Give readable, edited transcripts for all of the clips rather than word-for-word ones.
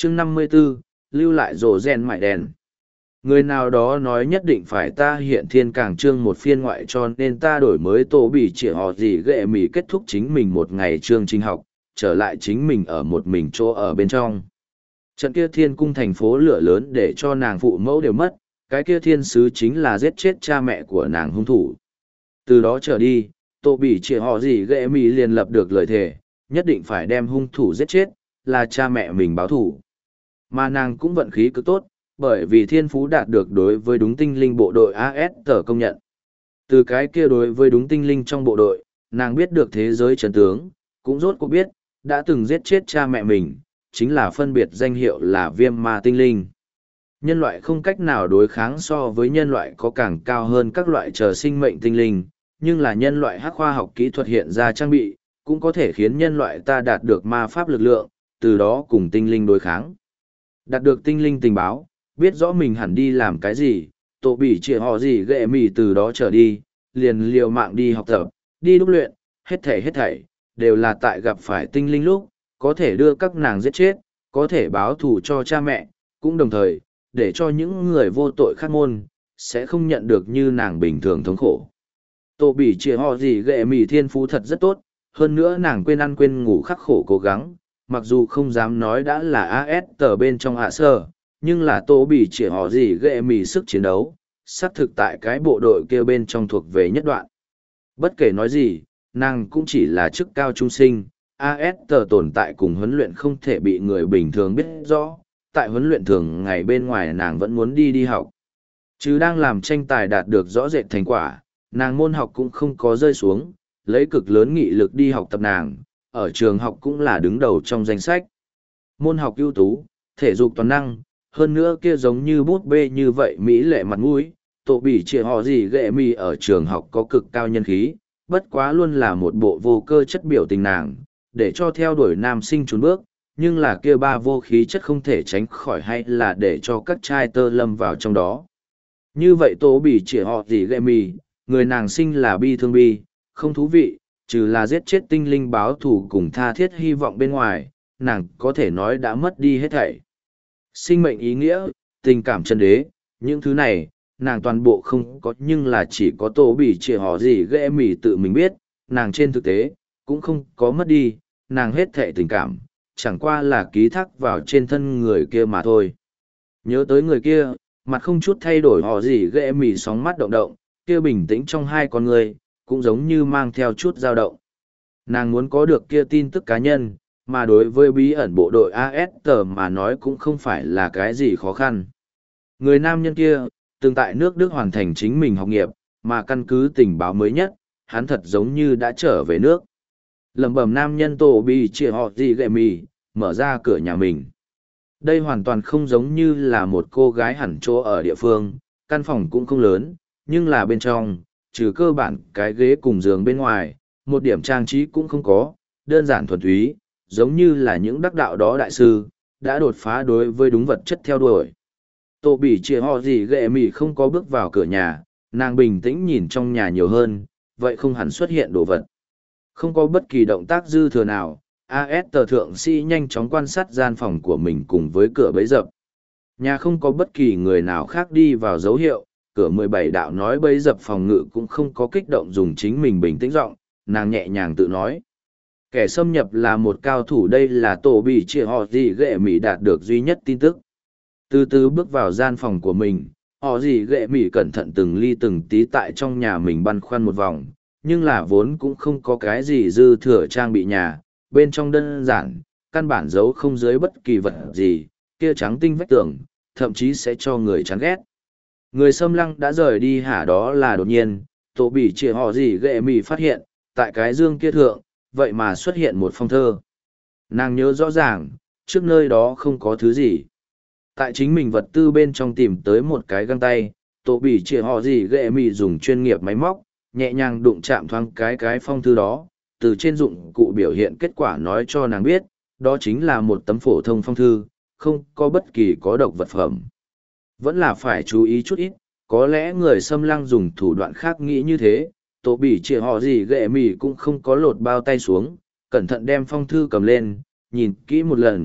chương 54, lưu lại rổ rèn mại đèn. Người nào đó nói nhất định phải ta hiện thiên càng chương một phiên ngoại cho nên ta đổi mới tổ bị chỉ họ gì ghệ mì kết thúc chính mình một ngày chương trình học, trở lại chính mình ở một mình chỗ ở bên trong. Trận kia thiên cung thành phố lửa lớn để cho nàng phụ mẫu đều mất, cái kia thiên sứ chính là giết chết cha mẹ của nàng hung thủ. Từ đó trở đi, tổ bị chỉ họ gì ghệ mì liền lập được lời thề, nhất định phải đem hung thủ giết chết, là cha mẹ mình báo thủ. Mà nàng cũng vận khí cực tốt, bởi vì thiên phú đạt được đối với đúng tinh linh bộ đội AS tờ công nhận. Từ cái kia đối với đúng tinh linh trong bộ đội, nàng biết được thế giới chân tướng, cũng rốt cuộc biết, đã từng giết chết cha mẹ mình, chính là phân biệt danh hiệu là viêm ma tinh linh. Nhân loại không cách nào đối kháng so với nhân loại có càng cao hơn các loại chờ sinh mệnh tinh linh, nhưng là nhân loại hắc khoa học kỹ thuật hiện ra trang bị, cũng có thể khiến nhân loại ta đạt được ma pháp lực lượng, từ đó cùng tinh linh đối kháng. Đạt được tinh linh tình báo, biết rõ mình hẳn đi làm cái gì, tổ bị chỉ họ gì ghệ mì từ đó trở đi, liền liều mạng đi học tập, đi đúc luyện, hết thảy, đều là tại gặp phải tinh linh lúc, có thể đưa các nàng giết chết, có thể báo thù cho cha mẹ, cũng đồng thời, để cho những người vô tội khác môn, sẽ không nhận được như nàng bình thường thống khổ. Tổ bị chỉ họ gì ghệ mì thiên phú thật rất tốt, hơn nữa nàng quên ăn quên ngủ khắc khổ cố gắng, mặc dù không dám nói đã là AS tờ bên trong hạ sơ, nhưng là tổ bị chỉ họ gì ghệ mì sức chiến đấu, xác thực tại cái bộ đội kia bên trong thuộc về nhất đoạn. Bất kể nói gì, nàng cũng chỉ là chức cao trung sinh, AS tờ tồn tại cùng huấn luyện không thể bị người bình thường biết rõ, tại huấn luyện thường ngày bên ngoài nàng vẫn muốn đi học. Chứ đang làm tranh tài đạt được rõ rệt thành quả, nàng môn học cũng không có rơi xuống, lấy cực lớn nghị lực đi học tập nàng, ở trường học cũng là đứng đầu trong danh sách. Môn học ưu tú, thể dục toàn năng, hơn nữa kia giống như bút bê như vậy mỹ lệ mặt mũi, tổ bị chỉ họ gì ghệ mì ở trường học có cực cao nhân khí, bất quá luôn là một bộ vô cơ chất biểu tình nàng, để cho theo đuổi nam sinh trốn bước, nhưng là kia ba vô khí chất không thể tránh khỏi hay là để cho các trai tơ lâm vào trong đó. Như vậy tổ bị chỉ họ gì ghệ mì, người nàng sinh là bi thương bi, không thú vị, trừ là giết chết tinh linh báo thù cùng tha thiết hy vọng bên ngoài, nàng có thể nói đã mất đi hết thảy. Sinh mệnh ý nghĩa, tình cảm chân đế, những thứ này, nàng toàn bộ không có nhưng là chỉ có tổ bị chỉ họ gì ghệ mì tự mình biết, nàng trên thực tế, cũng không có mất đi, nàng hết thảy tình cảm, chẳng qua là ký thác vào trên thân người kia mà thôi. Nhớ tới người kia, mặt không chút thay đổi họ gì ghệ mì sóng mắt động động, kia bình tĩnh trong hai con người, cũng giống như mang theo chút dao động. Nàng muốn có được kia tin tức cá nhân, mà đối với bí ẩn bộ đội AS tờ mà nói cũng không phải là cái gì khó khăn. Người nam nhân kia, từng tại nước Đức hoàn thành chính mình học nghiệp, mà căn cứ tình báo mới nhất, hắn thật giống như đã trở về nước. Lẩm bẩm nam nhân tổ bị chỉ họ gì ghệ mì, mở ra cửa nhà mình. Đây hoàn toàn không giống như là một cô gái hẳn chỗ ở địa phương, căn phòng cũng không lớn, nhưng là bên trong, trừ cơ bản cái ghế cùng giường bên ngoài, một điểm trang trí cũng không có, đơn giản thuần túy, giống như là những đắc đạo đó đại sư, đã đột phá đối với đúng vật chất theo đuổi. Tổ bị chỉ họ gì ghệ mì không có bước vào cửa nhà, nàng bình tĩnh nhìn trong nhà nhiều hơn, vậy không hẳn xuất hiện đồ vật. Không có bất kỳ động tác dư thừa nào, AS tờ thượng sĩ nhanh chóng quan sát gian phòng của mình cùng với cửa bấy dập. Nhà không có bất kỳ người nào khác đi vào dấu hiệu, cửa 17 đạo nói bấy dập phòng ngự cũng không có kích động dùng chính mình bình tĩnh giọng, nàng nhẹ nhàng tự nói. Kẻ xâm nhập là một cao thủ, đây là tổ bị chỉ họ gì ghệ mì đạt được duy nhất tin tức. Từ từ bước vào gian phòng của mình, họ gì ghệ mì cẩn thận từng ly từng tí tại trong nhà mình băn khoăn một vòng, nhưng là vốn cũng không có cái gì dư thừa trang bị nhà, bên trong đơn giản, căn bản giấu không dưới bất kỳ vật gì, kia trắng tinh vách tường, thậm chí sẽ cho người chán ghét. Người xâm lăng đã rời đi hả, đó là đột nhiên, tổ bị chỉ họ gì ghệ mì phát hiện, tại cái dương kia thượng, vậy mà xuất hiện một phong thơ. Nàng nhớ rõ ràng, trước nơi đó không có thứ gì. Tại chính mình vật tư bên trong tìm tới một cái găng tay, tổ bị chỉ họ gì ghệ mì dùng chuyên nghiệp máy móc, nhẹ nhàng đụng chạm thoáng cái phong thư đó, từ trên dụng cụ biểu hiện kết quả nói cho nàng biết, đó chính là một tấm phổ thông phong thư, không có bất kỳ có độc vật phẩm. Vẫn là phải chú ý chút ít, có lẽ người xâm lăng dùng thủ đoạn khác nghĩ như thế, tổ bị chỉ họ gì ghệ mì cũng không có lột bao tay xuống, cẩn thận đem phong thư cầm lên, nhìn kỹ một lần,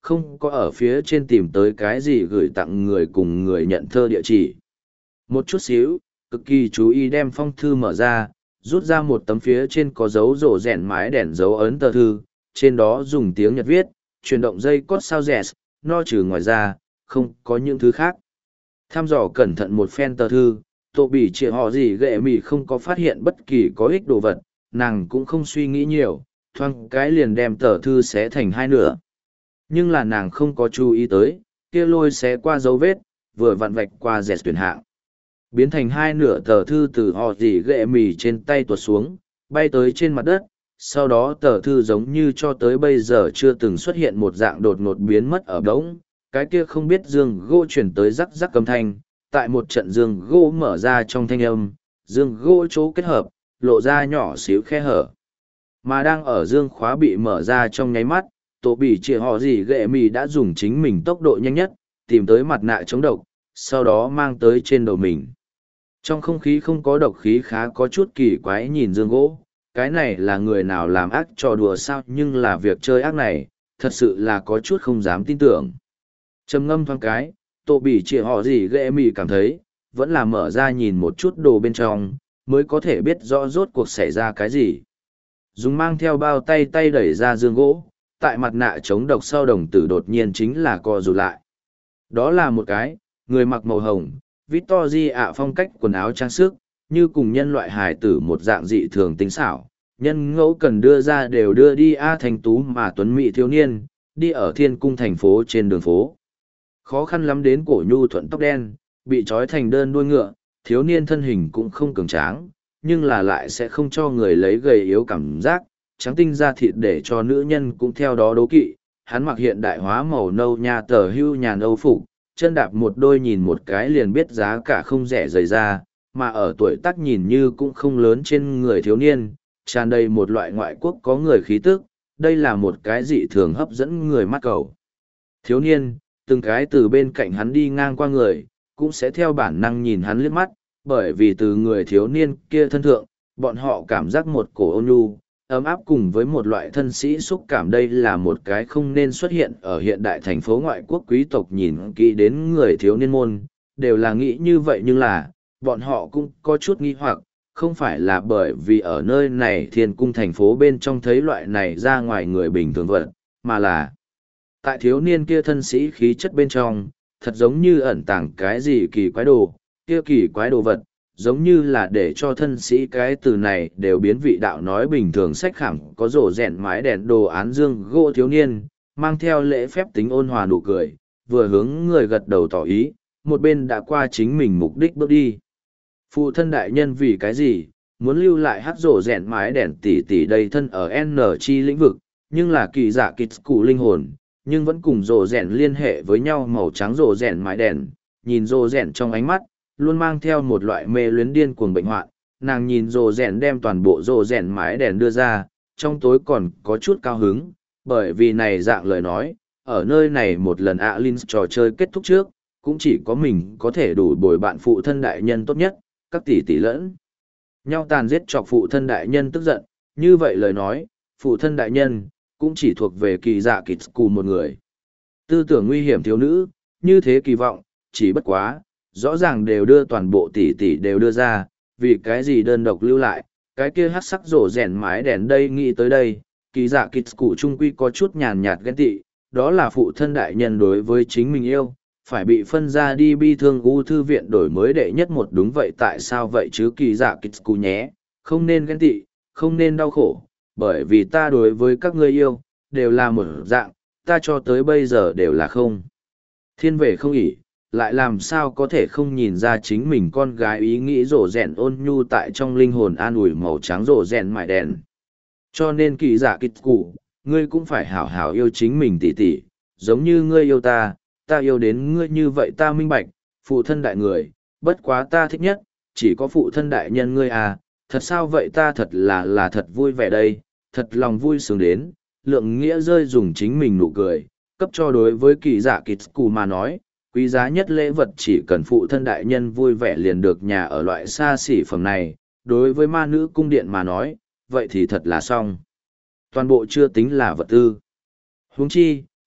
không có ở phía trên tìm tới cái gì gửi tặng người cùng người nhận thơ địa chỉ. Một chút xíu, cực kỳ chú ý đem phong thư mở ra, rút ra một tấm phía trên có dấu rổ rèn mái đèn dấu ấn tờ thư, trên đó dùng tiếng Nhật viết, chuyển động dây cót sao rẻ, no trừ ngoài ra, không có những thứ khác. Tham dò cẩn thận một phen tờ thư, Tô Bỉ Triệt họ gì ghệ mì không có phát hiện bất kỳ có ích đồ vật, nàng cũng không suy nghĩ nhiều, thoáng cái liền đem tờ thư xé thành hai nửa. Nhưng là nàng không có chú ý tới, kia lôi xé qua dấu vết, vừa vặn vạch qua dẹt tuyển hạng. Biến thành hai nửa tờ thư từ họ gì ghệ mì trên tay tuột xuống, bay tới trên mặt đất, sau đó tờ thư giống như cho tới bây giờ chưa từng xuất hiện một dạng đột ngột biến mất ở đống, cái kia không biết dương gỗ chuyển tới rắc rắc âm thanh, tại một trận dương gỗ mở ra trong thanh âm, dương gỗ chỗ kết hợp, lộ ra nhỏ xíu khe hở. Mà đang ở dương khóa bị mở ra trong nháy mắt, Tô Bỉ Triệt họ gì ghệ mì đã dùng chính mình tốc độ nhanh nhất, tìm tới mặt nạ chống độc, sau đó mang tới trên đầu mình. Trong không khí không có độc khí khá có chút kỳ quái nhìn dương gỗ, cái này là người nào làm ác trò đùa sao, nhưng là việc chơi ác này, thật sự là có chút không dám tin tưởng. Trầm ngâm thoáng cái, Tô Bỉ Triệt họ gì ghệ mì cảm thấy, vẫn là mở ra nhìn một chút đồ bên trong, mới có thể biết rõ rốt cuộc xảy ra cái gì. Dùng mang theo bao tay đẩy ra dương gỗ, tại mặt nạ chống độc sau đồng tử đột nhiên chính là co rụt lại. Đó là một cái, người mặc màu hồng, Victoria phong cách quần áo trang sức, như cùng nhân loại hài tử một dạng dị thường tinh xảo. Nhân ngẫu cần đưa ra đều đưa đi thành tú mà tuấn mỹ thiếu niên, đi ở thiên cung thành phố trên đường phố. Khó khăn lắm đến cổ nhu thuận tóc đen, bị trói thành đơn đuôi ngựa, thiếu niên thân hình cũng không cường tráng, nhưng là lại sẽ không cho người lấy gầy yếu cảm giác, trắng tinh da thịt để cho nữ nhân cũng theo đó đố kỵ. Hắn mặc hiện đại hóa màu nâu nha tờ hưu nhàn âu phục, chân đạp một đôi nhìn một cái liền biết giá cả không rẻ rời ra, mà ở tuổi tác nhìn như cũng không lớn trên người thiếu niên, tràn đầy một loại ngoại quốc có người khí tức, đây là một cái dị thường hấp dẫn người mắt cầu. Thiếu niên, từng cái từ bên cạnh hắn đi ngang qua người, cũng sẽ theo bản năng nhìn hắn liếc mắt, bởi vì từ người thiếu niên kia thân thượng, bọn họ cảm giác một cổ ôn nhu, ấm áp cùng với một loại thân sĩ xúc cảm. Đây là một cái không nên xuất hiện ở hiện đại thành phố ngoại quốc quý tộc nhìn kỹ đến người thiếu niên môn, đều là nghĩ như vậy, nhưng là, bọn họ cũng có chút nghi hoặc, không phải là bởi vì ở nơi này thiên cung thành phố bên trong thấy loại này ra ngoài người bình thường vật, mà là tại thiếu niên kia thân sĩ khí chất bên trong, thật giống như ẩn tàng cái gì kỳ quái đồ, kia kỳ quái đồ vật, giống như là để cho thân sĩ cái từ này đều biến vị đạo nói bình thường sách khảm có rổ rèn mái đèn đồ án dương gỗ thiếu niên, mang theo lễ phép tính ôn hòa nụ cười, vừa hướng người gật đầu tỏ ý, một bên đã qua chính mình mục đích bước đi. Phụ thân đại nhân vì cái gì, muốn lưu lại hát rổ rèn mái đèn tỷ đầy thân ở N chi lĩnh vực, nhưng là kỳ giả kịch cụ linh hồn, nhưng vẫn cùng rổ rèn liên hệ với nhau màu trắng rổ rèn mái đèn, nhìn rổ rèn trong ánh mắt, luôn mang theo một loại mê luyến điên cuồng bệnh hoạn. Nàng nhìn rổ rèn đem toàn bộ rổ rèn mái đèn đưa ra, trong tối còn có chút cao hứng, bởi vì này dạng lời nói, ở nơi này một lần Alins trò chơi kết thúc trước, cũng chỉ có mình có thể đủ bồi bạn phụ thân đại nhân tốt nhất, các tỷ tỷ lẫn nhau tàn giết chọc phụ thân đại nhân tức giận, như vậy lời nói, phụ thân đại nhân cũng chỉ thuộc về kỳ dạ kịch cù một người. Tư tưởng nguy hiểm thiếu nữ, như thế kỳ vọng, chỉ bất quá, rõ ràng đều đưa toàn bộ tỷ tỷ đều đưa ra, vì cái gì đơn độc lưu lại, cái kia hát sắc rổ rèn mái đèn đây. Nghĩ tới đây, kỳ dạ kịch cù trung quy có chút nhàn nhạt ghen tị, đó là phụ thân đại nhân đối với chính mình yêu, phải bị phân ra đi bi thương u thư viện đổi mới đệ nhất một. Đúng vậy, tại sao vậy chứ kỳ dạ kịch cù nhé, không nên ghen tị, không nên đau khổ, bởi vì ta đối với các ngươi yêu, đều là một dạng, ta cho tới bây giờ đều là không thiên về không ỉ, lại làm sao có thể không nhìn ra chính mình con gái ý nghĩ rổ rèn ôn nhu tại trong linh hồn an ủi màu trắng rổ rèn mải đèn. Cho nên kỳ giả kịch cụ, ngươi cũng phải hảo hảo yêu chính mình tỉ tỉ, giống như ngươi yêu ta, ta yêu đến ngươi như vậy. Ta minh bạch, phụ thân đại người, bất quá ta thích nhất, chỉ có phụ thân đại nhân ngươi à, thật sao vậy, ta thật là thật vui vẻ đây, thật lòng vui sướng đến, lượng nghĩa rơi dùng chính mình nụ cười, cấp cho đối với kỳ giả kịch cụ mà nói, quý giá nhất lễ vật chỉ cần phụ thân đại nhân vui vẻ liền được. Nhà ở loại xa xỉ phẩm này, đối với ma nữ cung điện mà nói, vậy thì thật là xong. Toàn bộ chưa tính là vật tư. Huống chi,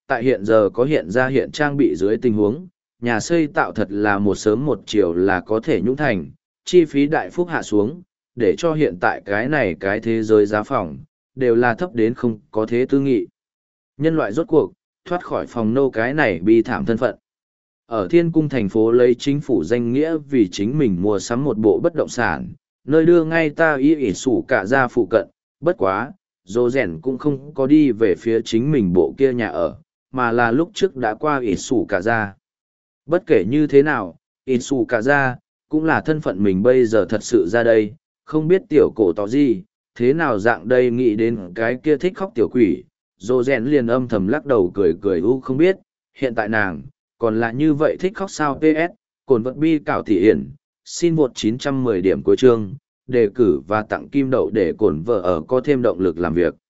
tại hiện giờ có hiện ra hiện trang bị dưới tình huống, nhà xây tạo thật là một sớm một chiều là có thể nhũng thành, chi phí đại phúc hạ xuống, để cho hiện tại cái thế giới giá phòng, đều là thấp đến không có thế tư nghị. Nhân loại rốt cuộc, thoát khỏi phòng nô cái này bi thảm thân phận. Ở thiên cung thành phố lấy chính phủ danh nghĩa vì chính mình mua sắm một bộ bất động sản, nơi đưa ngay ta ý sủ cả ra phụ cận, bất quá, dô rèn cũng không có đi về phía chính mình bộ kia nhà ở, mà là lúc trước đã qua ý sủ cả ra. Bất kể như thế nào, ý sủ cả ra, cũng là thân phận mình bây giờ thật sự ra đây, không biết tiểu cổ tỏ gì, thế nào dạng đây nghĩ đến cái kia thích khóc tiểu quỷ, dô rèn liền âm thầm lắc đầu cười cười không biết, hiện tại nàng, còn là như vậy thích khóc sao PS, cồn vật bi cảo thị hiển, xin vượt 910 điểm cuối chương, đề cử và tặng kim đậu để cồn vợ ở có thêm động lực làm việc.